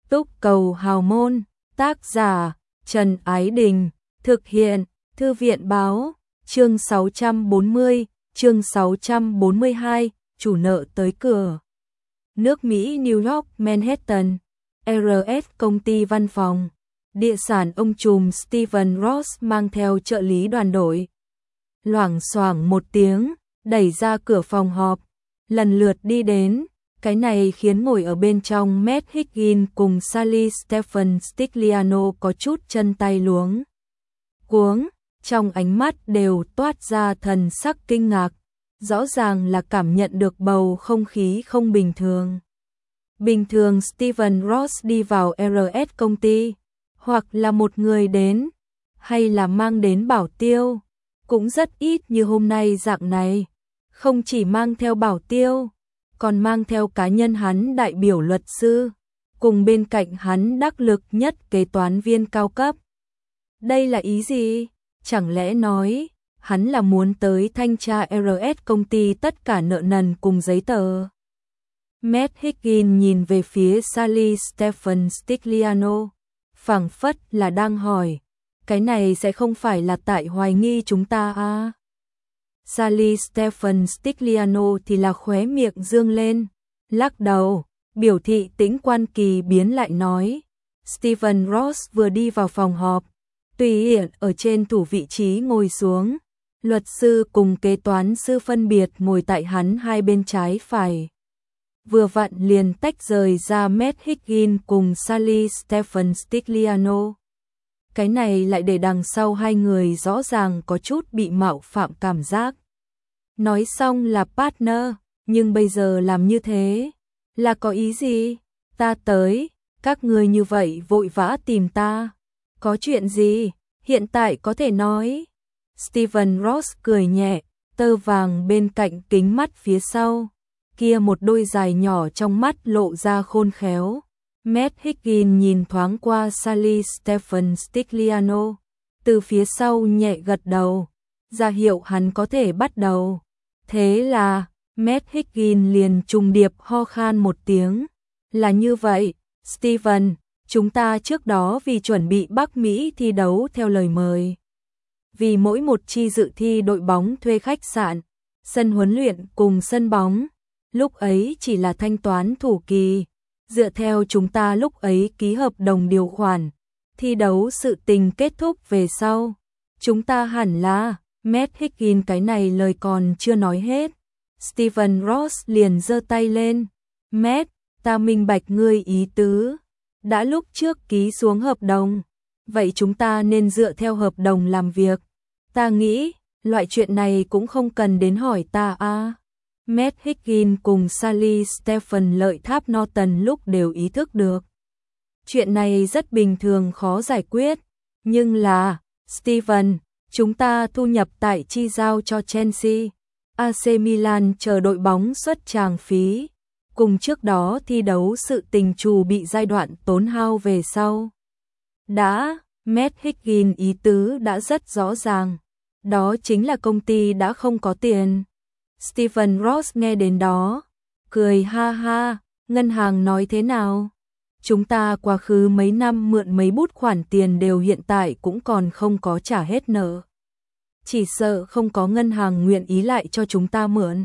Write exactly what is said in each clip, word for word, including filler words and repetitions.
Túc cầu hào môn, tác giả Trần Ái Đình, thực hiện Thư viện Báo, chương sáu trăm bốn mươi, chương sáu trăm bốn mươi hai, chủ nợ tới cửa. Nước Mỹ New York Manhattan, rờ ét công ty văn phòng, địa sản ông trùm Stephen Ross mang theo trợ lý đoàn đội. Loảng xoảng một tiếng, đẩy ra cửa phòng họp, lần lượt đi đến. Cái này khiến ngồi ở bên trong Matt Higgins cùng Sally Stephen Stigliano có chút chân tay luống cuống, trong ánh mắt đều toát ra thần sắc kinh ngạc, rõ ràng là cảm nhận được bầu không khí không bình thường. Bình thường Stephen Ross đi vào rờ ét công ty, hoặc là một người đến, hay là mang đến bảo tiêu, cũng rất ít như hôm nay dạng này, không chỉ mang theo bảo tiêu, còn mang theo cá nhân hắn đại biểu luật sư, cùng bên cạnh hắn đắc lực nhất kế toán viên cao cấp. Đây là ý gì? Chẳng lẽ nói, hắn là muốn tới thanh tra rờ ét công ty tất cả nợ nần cùng giấy tờ? Matt Higgins nhìn về phía Sally Stephen Stigliano, phảng phất là đang hỏi, cái này sẽ không phải là tại hoài nghi chúng ta à? Sally Stephen Stigliano thì là khóe miệng dương lên, lắc đầu, biểu thị tĩnh quan kỳ biến lại nói. Stephen Ross vừa đi vào phòng họp, tùy hiện ở trên thủ vị trí ngồi xuống, luật sư cùng kế toán sư phân biệt ngồi tại hắn hai bên trái phải. Vừa vặn liền tách rời ra Matt Higgins cùng Sally Stephen Stigliano. Cái này lại để đằng sau hai người rõ ràng có chút bị mạo phạm cảm giác. Nói xong là partner, nhưng bây giờ làm như thế, là có ý gì? Ta tới, các người như vậy vội vã tìm ta. Có chuyện gì? Hiện tại có thể nói. Stephen Ross cười nhẹ, tơ vàng bên cạnh kính mắt phía sau. Kia một đôi dài nhỏ trong mắt lộ ra khôn khéo. Matt Higgins nhìn thoáng qua Sally Stephen Stigliano, từ phía sau nhẹ gật đầu, ra hiệu hắn có thể bắt đầu. Thế là, Matt Higgins liền trùng điệp ho khan một tiếng. Là như vậy, Stephen, chúng ta trước đó vì chuẩn bị Bắc Mỹ thi đấu theo lời mời. Vì mỗi một chi dự thi đội bóng thuê khách sạn, sân huấn luyện cùng sân bóng, lúc ấy chỉ là thanh toán thủ kỳ. Dựa theo chúng ta lúc ấy ký hợp đồng điều khoản, thi đấu sự tình kết thúc về sau. Chúng ta hẳn là, Matt Higgins cái này lời còn chưa nói hết. Stephen Ross liền giơ tay lên. Matt, ta minh bạch ngươi ý tứ. Đã lúc trước ký xuống hợp đồng, vậy chúng ta nên dựa theo hợp đồng làm việc. Ta nghĩ, loại chuyện này cũng không cần đến hỏi ta à. Matt Higgins cùng Sally Stephen lợi tháp Norton lúc đều ý thức được. Chuyện này rất bình thường khó giải quyết, nhưng là, Stephen, chúng ta thu nhập tại chi giao cho Chelsea, a xê Milan chờ đội bóng xuất tràng phí, cùng trước đó thi đấu sự tình trù bị giai đoạn tốn hao về sau. Đã, Matt Higgins ý tứ đã rất rõ ràng, đó chính là công ty đã không có tiền. Stephen Ross nghe đến đó, cười ha ha, ngân hàng nói thế nào? Chúng ta quá khứ mấy năm mượn mấy bút khoản tiền đều hiện tại cũng còn không có trả hết nợ. Chỉ sợ không có ngân hàng nguyện ý lại cho chúng ta mượn.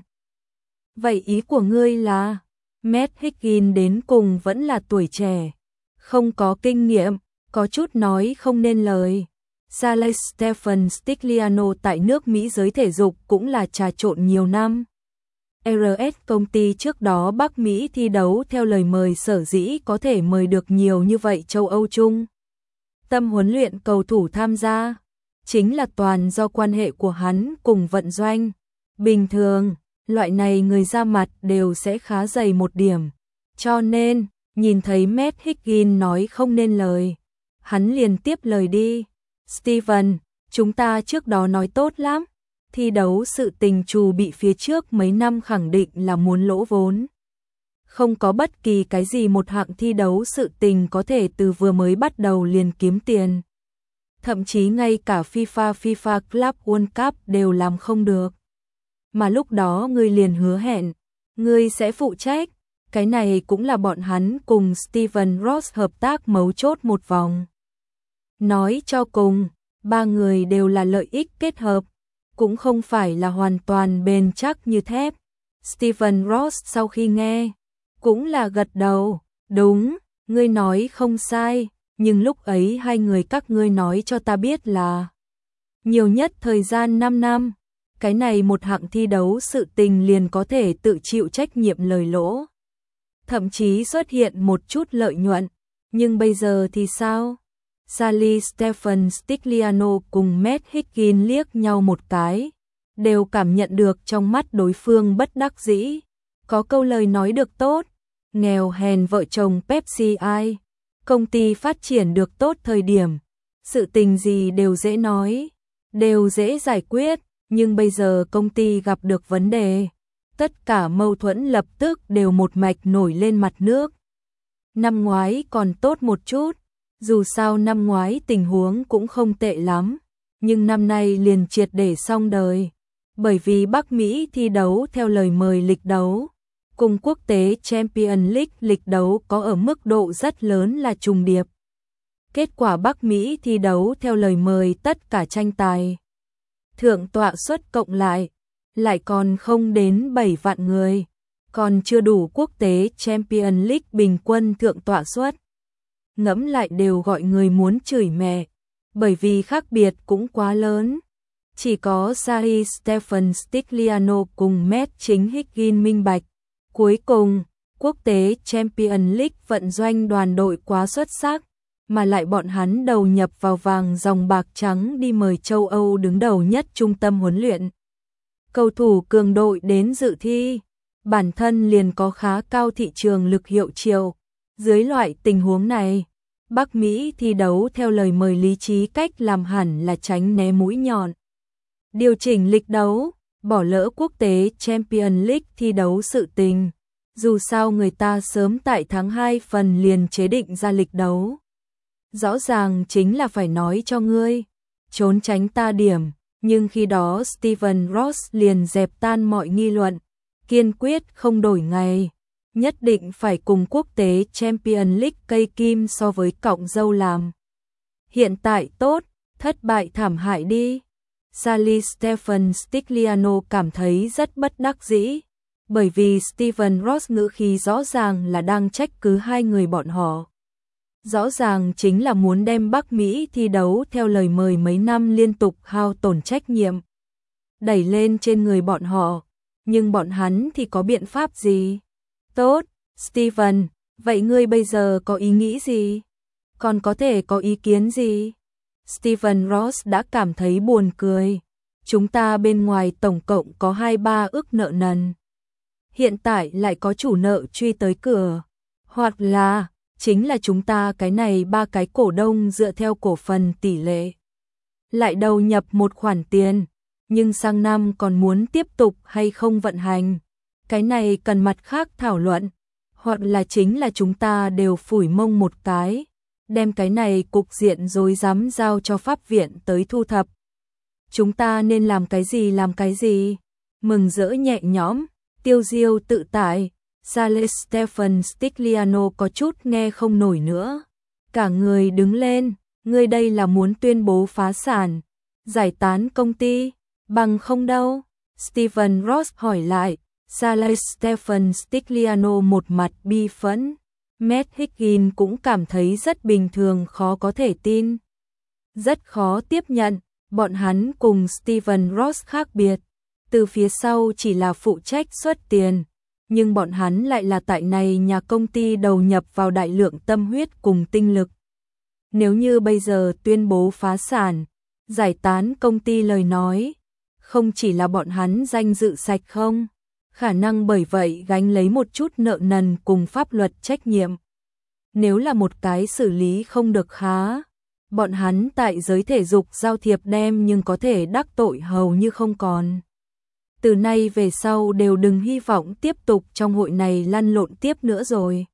Vậy ý của ngươi là, Matt Higgins đến cùng vẫn là tuổi trẻ, không có kinh nghiệm, có chút nói không nên lời. Sally Stephen Stigliano tại nước Mỹ giới thể dục cũng là trà trộn nhiều năm. rờ ét công ty trước đó Bắc Mỹ thi đấu theo lời mời sở dĩ có thể mời được nhiều như vậy châu Âu chung. Tâm huấn luyện cầu thủ tham gia, chính là toàn do quan hệ của hắn cùng vận doanh. Bình thường, loại này người ra mặt đều sẽ khá dày một điểm. Cho nên, nhìn thấy Matt Higgins nói không nên lời, hắn liền tiếp lời đi. Stephen, chúng ta trước đó nói tốt lắm, thi đấu sự tình trù bị phía trước mấy năm khẳng định là muốn lỗ vốn. Không có bất kỳ cái gì một hạng thi đấu sự tình có thể từ vừa mới bắt đầu liền kiếm tiền. Thậm chí ngay cả FIFA FIFA Club World Cup đều làm không được. Mà lúc đó ngươi liền hứa hẹn, ngươi sẽ phụ trách, Cái này cũng là bọn hắn cùng Steven Ross hợp tác mấu chốt một vòng. Nói cho cùng, ba người đều là lợi ích kết hợp, cũng không phải là hoàn toàn bền chắc như thép. Steven Ross sau khi nghe, cũng là gật đầu, đúng, ngươi nói không sai, nhưng lúc ấy hai người các ngươi nói cho ta biết là nhiều nhất thời gian năm năm, cái này một hạng thi đấu sự tình liền có thể tự chịu trách nhiệm lời lỗ. Thậm chí xuất hiện một chút lợi nhuận, nhưng bây giờ thì sao? Sally Stephen Stigliano cùng Matt Higgins liếc nhau một cái, đều cảm nhận được trong mắt đối phương bất đắc dĩ. Có câu lời nói được tốt, nghèo hèn vợ chồng Pepsi ai, công ty phát triển được tốt thời điểm, sự tình gì đều dễ nói, đều dễ giải quyết, nhưng bây giờ công ty gặp được vấn đề, tất cả mâu thuẫn lập tức đều một mạch nổi lên mặt nước. Năm ngoái còn tốt một chút, dù sao năm ngoái tình huống cũng không tệ lắm, nhưng năm nay liền triệt để xong đời, bởi vì Bắc Mỹ thi đấu theo lời mời lịch đấu, cùng quốc tế Champions League lịch đấu có ở mức độ rất lớn là trùng điệp. Kết quả Bắc Mỹ thi đấu theo lời mời tất cả tranh tài thượng tọa suất cộng lại, lại còn không đến bảy vạn người, còn chưa đủ quốc tế Champions League bình quân thượng tọa suất. Ngẫm lại đều gọi người muốn chửi mẹ, bởi vì khác biệt cũng quá lớn. Chỉ có Sally Stephen Stigliano cùng Matt chính Higgins minh bạch. Cuối cùng, quốc tế Champions League vận doanh đoàn đội quá xuất sắc, mà lại bọn hắn đầu nhập vào vàng dòng bạc trắng đi mời châu Âu đứng đầu nhất trung tâm huấn luyện. Cầu thủ cường đội đến dự thi, bản thân liền có khá cao thị trường lực hiệu triệu. Dưới loại tình huống này, Bắc Mỹ thi đấu theo lời mời lý trí cách làm hẳn là tránh né mũi nhọn. Điều chỉnh lịch đấu, bỏ lỡ quốc tế Champions League thi đấu sự tình. Dù sao người ta sớm tại tháng hai phần liền chế định ra lịch đấu. Rõ ràng chính là phải nói cho ngươi, trốn tránh ta điểm, nhưng khi đó Steven Ross liền dẹp tan mọi nghi luận, kiên quyết không đổi ngày. Nhất định phải cùng quốc tế Champions League cây kim so với cọng dâu làm. Hiện tại tốt, thất bại thảm hại đi. Sally Stephen Stigliano cảm thấy rất bất đắc dĩ, bởi vì Steven Ross ngữ khí rõ ràng là đang trách cứ hai người bọn họ. Rõ ràng chính là muốn đem Bắc Mỹ thi đấu theo lời mời mấy năm liên tục hao tổn trách nhiệm, đẩy lên trên người bọn họ, nhưng bọn hắn thì có biện pháp gì? Tốt, Steven, vậy ngươi bây giờ có ý nghĩ gì? Còn có thể có ý kiến gì? Steven Ross đã cảm thấy buồn cười. Chúng ta bên ngoài tổng cộng có hai ba ức nợ nần. Hiện tại lại có chủ nợ truy tới cửa. Hoặc là, chính là chúng ta cái này ba cái cổ đông dựa theo cổ phần tỷ lệ. Lại đầu nhập một khoản tiền, nhưng sang năm còn muốn tiếp tục hay không vận hành. Cái này cần mặt khác thảo luận, hoặc là chính là chúng ta đều phủi mông một cái, đem cái này cục diện rối rắm giao cho pháp viện tới thu thập. Chúng ta nên làm cái gì làm cái gì, mừng rỡ nhẹ nhõm, tiêu diêu tự tại. Sally Stephen Stigliano có chút nghe không nổi nữa, cả người đứng lên, ngươi đây là muốn tuyên bố phá sản, giải tán công ty, bằng không đâu. Steven Ross hỏi lại. Sally Stephen Stigliano một mặt bi phẫn, Matt Higgins cũng cảm thấy rất bình thường, khó có thể tin. Rất khó tiếp nhận, bọn hắn cùng Steven Ross khác biệt, từ phía sau chỉ là phụ trách xuất tiền, nhưng bọn hắn lại là tại này nhà công ty đầu nhập vào đại lượng tâm huyết cùng tinh lực. Nếu như bây giờ tuyên bố phá sản, giải tán công ty lời nói, không chỉ là bọn hắn danh dự sạch không, khả năng bởi vậy gánh lấy một chút nợ nần cùng pháp luật trách nhiệm. Nếu là một cái xử lý không được khá, bọn hắn tại giới thể dục giao thiệp đem nhưng có thể đắc tội hầu như không còn. Từ nay về sau đều đừng hy vọng tiếp tục trong hội này lăn lộn tiếp nữa rồi.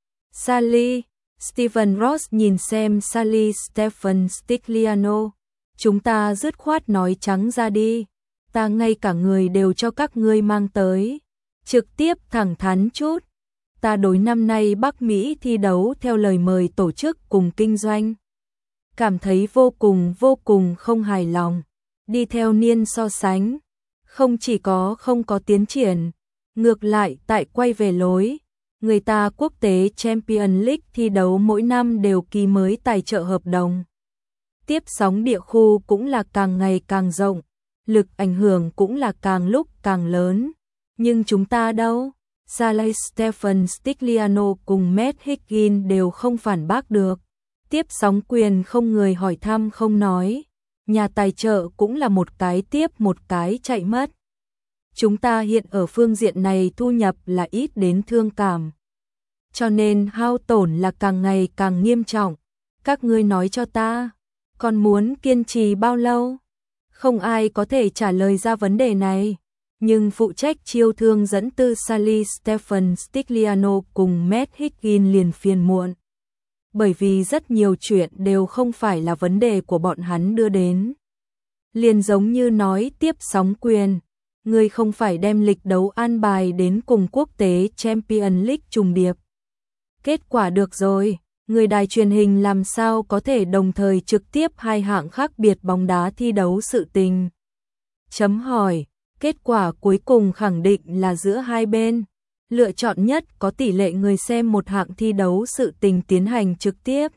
Sally, Steven Ross nhìn xem Sally Stephen Stigliano, chúng ta dứt khoát nói trắng ra đi. Ta ngay cả người đều cho các ngươi mang tới, trực tiếp thẳng thắn chút. ta đối năm nay Bắc Mỹ thi đấu theo lời mời tổ chức cùng kinh doanh. Cảm thấy vô cùng vô cùng không hài lòng. Đi theo niên so sánh, không chỉ có không có tiến triển, ngược lại tại quay về lối. Người ta quốc tế Champions League thi đấu mỗi năm đều ký mới tài trợ hợp đồng. Tiếp sóng địa khu cũng là càng ngày càng rộng, lực ảnh hưởng cũng là càng lúc càng lớn. Nhưng chúng ta đâu? Saleh Stephen Stigliano cùng Matt Higgins đều không phản bác được. Tiếp sóng quyền không người hỏi thăm không nói. Nhà tài trợ cũng là một cái tiếp một cái chạy mất. Chúng ta hiện ở phương diện này thu nhập là ít đến thương cảm. Cho nên hao tổn là càng ngày càng nghiêm trọng. Các ngươi nói cho ta, còn muốn kiên trì bao lâu? Không ai có thể trả lời ra vấn đề này. Nhưng phụ trách chiêu thương dẫn tư Saleh Stephen Stigliano cùng Matt Higgins liền phiền muộn. Bởi vì rất nhiều chuyện đều không phải là vấn đề của bọn hắn đưa đến. Liền giống như nói tiếp sóng quyền, người không phải đem lịch đấu an bài đến cùng quốc tế Champions League trùng điệp. Kết quả được rồi, người đài truyền hình làm sao có thể đồng thời trực tiếp hai hạng khác biệt bóng đá thi đấu sự tình. Chấm hỏi, kết quả cuối cùng khẳng định là giữa hai bên. Lựa chọn nhất có tỷ lệ người xem một hạng thi đấu sự tình tiến hành trực tiếp.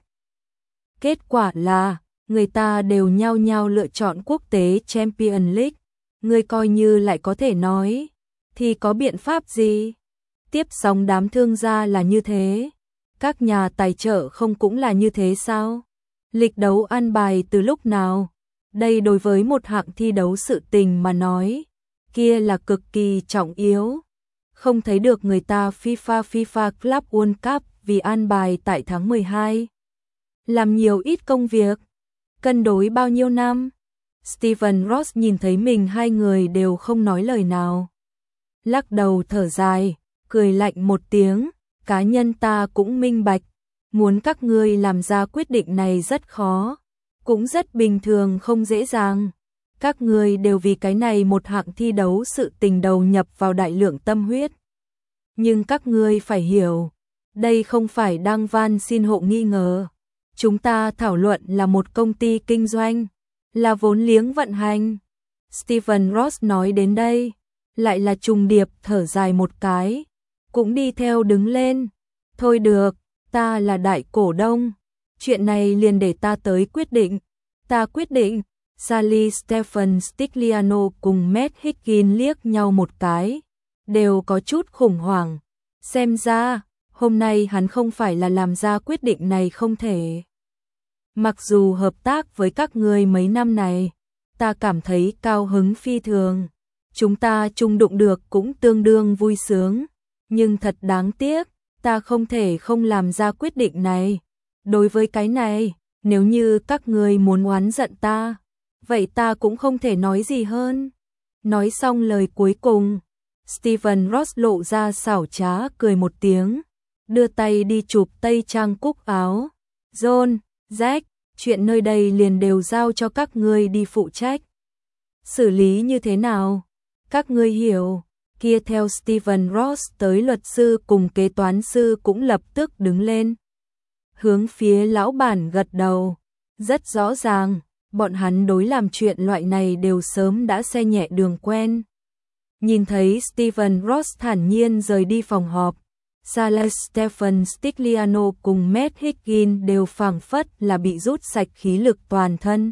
Kết quả là, người ta đều nhao nhao lựa chọn quốc tế Champions League. Người coi như lại có thể nói, thì có biện pháp gì? Tiếp sóng đám thương gia là như thế. Các nhà tài trợ không cũng là như thế sao? Lịch đấu an bài từ lúc nào? Đây đối với một hạng thi đấu sự tình mà nói, kia là cực kỳ trọng yếu. Không thấy được người ta FIFA FIFA Club World Cup vì an bài tại tháng mười hai. Làm nhiều ít công việc, cân đối bao nhiêu năm. Steven Ross nhìn thấy mình hai người đều không nói lời nào. Lắc đầu thở dài, cười lạnh một tiếng, cá nhân ta cũng minh bạch, muốn các ngươi làm ra quyết định này rất khó, cũng rất bình thường không dễ dàng. Các ngươi đều vì cái này một hạng thi đấu sự tình đầu nhập vào đại lượng tâm huyết. Nhưng các ngươi phải hiểu, đây không phải đang van xin hộ nghi ngờ. Chúng ta thảo luận là một công ty kinh doanh, là vốn liếng vận hành. Steven Ross nói đến đây, lại là trùng điệp thở dài một cái, cũng đi theo đứng lên. Thôi được, ta là đại cổ đông, chuyện này liền để ta tới quyết định. Ta quyết định. Saleh Stephen Stigliano cùng Matt Higgins liếc nhau một cái, đều có chút khủng hoảng. Xem ra, hôm nay hắn không phải là làm ra quyết định này không thể. Mặc dù hợp tác với các ngươi mấy năm này, ta cảm thấy cao hứng phi thường. Chúng ta chung đụng được cũng tương đương vui sướng. Nhưng thật đáng tiếc, ta không thể không làm ra quyết định này. Đối với cái này, nếu như các ngươi muốn oán giận ta, vậy ta cũng không thể nói gì hơn. Nói xong lời cuối cùng, Steven Ross lộ ra xảo trá cười một tiếng, đưa tay đi chụp tây trang cúc áo. John, Jack, chuyện nơi đây liền đều giao cho các ngươi đi phụ trách. Xử lý như thế nào? Các ngươi hiểu. Kia theo Steven Ross tới luật sư cùng kế toán sư cũng lập tức đứng lên. Hướng phía lão bản gật đầu. Rất rõ ràng, bọn hắn đối làm chuyện loại này đều sớm đã xe nhẹ đường quen. Nhìn thấy Steven Ross thản nhiên rời đi phòng họp, Saleh Stephen Stigliano cùng Matt Higgins đều phảng phất là bị rút sạch khí lực toàn thân.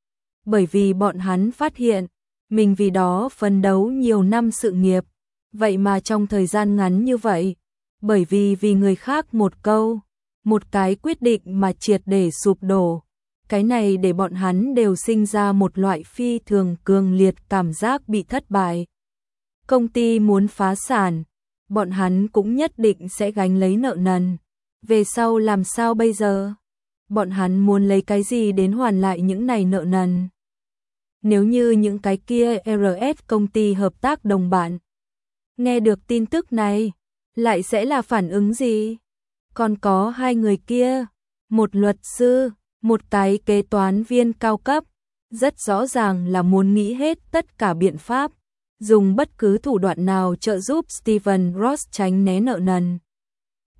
Bởi vì bọn hắn phát hiện, mình vì đó phấn đấu nhiều năm sự nghiệp, vậy mà trong thời gian ngắn như vậy, bởi vì vì người khác một câu, một cái quyết định mà triệt để sụp đổ. Cái này để bọn hắn đều sinh ra một loại phi thường cường liệt cảm giác bị thất bại. Công ty muốn phá sản, bọn hắn cũng nhất định sẽ gánh lấy nợ nần. Về sau làm sao bây giờ? Bọn hắn muốn lấy cái gì đến hoàn lại những này nợ nần? Nếu như những cái kia rờ ét công ty hợp tác đồng bạn nghe được tin tức này, lại sẽ là phản ứng gì? Còn có hai người kia, một luật sư, một cái kế toán viên cao cấp, rất rõ ràng là muốn nghĩ hết tất cả biện pháp, dùng bất cứ thủ đoạn nào trợ giúp Steven Ross tránh né nợ nần.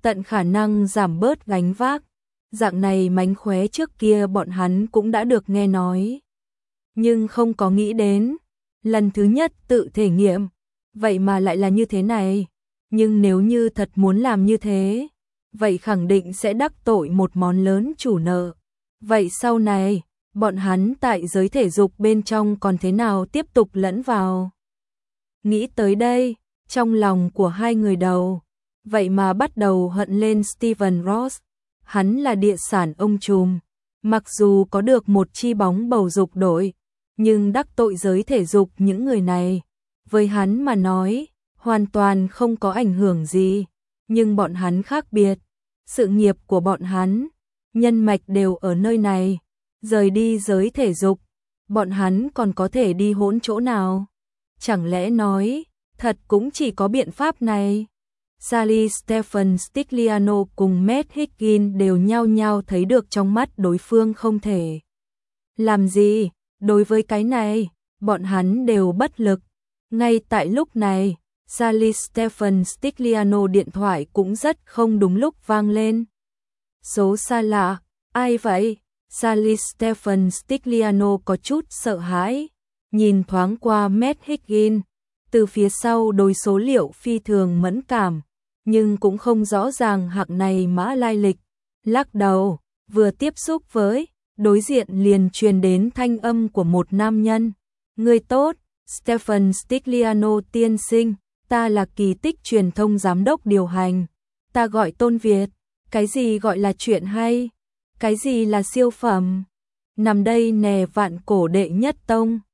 tận khả năng giảm bớt gánh vác. Dạng này mánh khóe trước kia bọn hắn cũng đã được nghe nói. Nhưng không có nghĩ đến, lần thứ nhất tự thể nghiệm, vậy mà lại là như thế này. Nhưng nếu như thật muốn làm như thế, vậy khẳng định sẽ đắc tội một món lớn chủ nợ. Vậy sau này, bọn hắn tại giới thể dục bên trong còn thế nào tiếp tục lẫn vào? Nghĩ tới đây, trong lòng của hai người đầu, vậy mà bắt đầu hận lên Steven Ross. Hắn là địa sản ông trùm, mặc dù có được một chi bóng bầu dục đội, nhưng đắc tội giới thể dục những người này, với hắn mà nói, hoàn toàn không có ảnh hưởng gì. Nhưng bọn hắn khác biệt, sự nghiệp của bọn hắn, nhân mạch đều ở nơi này, rời đi giới thể dục, bọn hắn còn có thể đi hỗn chỗ nào? Chẳng lẽ nói, thật cũng chỉ có biện pháp này? Sally Stephen Stigliano cùng Matt Higgins đều nhao nhao thấy được trong mắt đối phương không thể làm gì. Đối với cái này, bọn hắn đều bất lực. Ngay tại lúc này, Sally Stephen Stigliano điện thoại cũng rất không đúng lúc vang lên. Số xa lạ, ai vậy? Sally Stephen Stigliano có chút sợ hãi, nhìn thoáng qua Matt Higgins, từ phía sau đối số liệu phi thường mẫn cảm, nhưng cũng không rõ ràng hạng này mã lai lịch. Lắc đầu, vừa tiếp xúc với, đối diện liền truyền đến thanh âm của một nam nhân. Người tốt, Stephen Stigliano tiên sinh, ta là Kỳ Tích truyền thông giám đốc điều hành. Ta gọi Tôn Việt. Cái gì gọi là chuyện hay? Cái gì là siêu phẩm? Nằm đây nè vạn cổ đệ nhất tông.